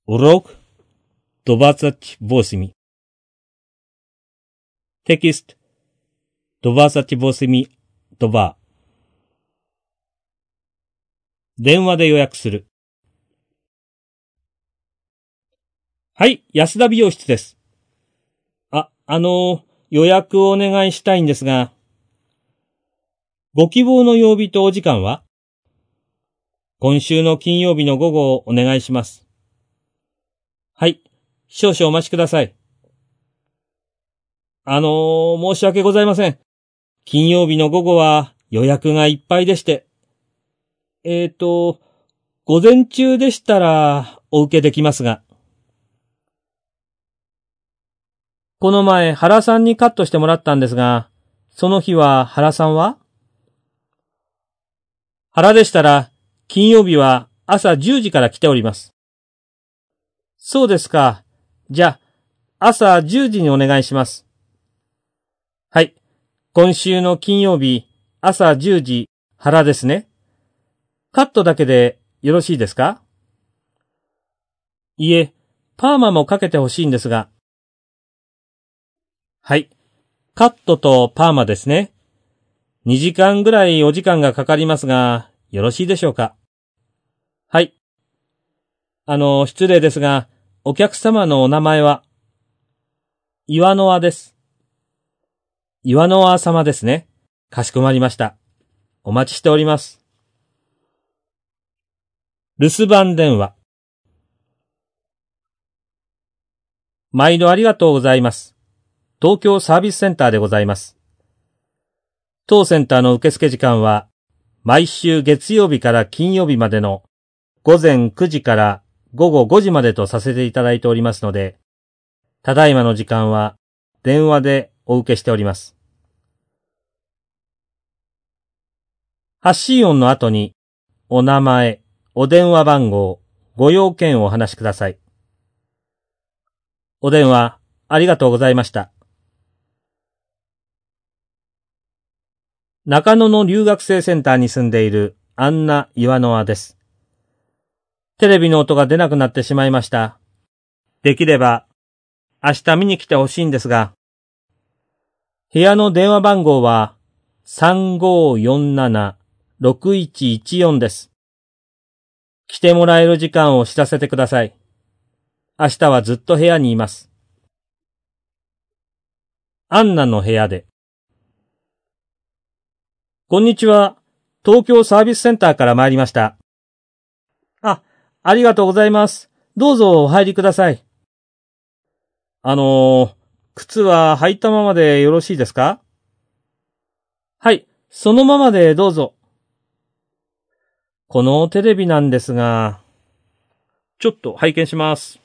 Урок 28. Текст 28.2. 電話で予約する。はい、安田美容室です。予約をお願いしたいんですが、ご希望の曜日とお時間は？今週の金曜日の午後をお願いします。はい。少々お待ちください。申し訳ございません。金曜日の午後は予約がいっぱいでして。午前中でしたらお受けできますが。この前原さんにカットしてもらったんですが、その日は原さんは？原でしたら金曜日は朝10時から来ております。そうですか。じゃあ、朝10時にお願いします。はい。今週の金曜日、朝10時、原ですね。カットだけでよろしいですか？いえ、パーマもかけてほしいんですが。はい。カットとパーマですね。2時間ぐらいお時間がかかりますが、よろしいでしょうか？はい。失礼ですが、お客様のお名前は？岩の輪です。岩の輪様ですね。かしこまりました。お待ちしております。留守番電話。毎度ありがとうございます。東京サービスセンターでございます。当センターの受付時間は、毎週月曜日から金曜日までの午前9時から午後5時までとさせていただいておりますので、ただいまの時間は電話でお受けしております。発信音の後にお名前、お電話番号、ご用件をお話しください。お電話ありがとうございました。中野の留学生センターに住んでいるアンナ・イワノワです。テレビの音が出なくなってしまいました。できれば明日見に来てほしいんですが、部屋の電話番号は 3547-6114 です。来てもらえる時間を知らせてください。明日はずっと部屋にいます。アンナの部屋で。こんにちは。東京サービスセンターから参りました。ありがとうございます。どうぞお入りください。靴は履いたままでよろしいですか？はい、そのままでどうぞ。このテレビなんですが、ちょっと拝見します。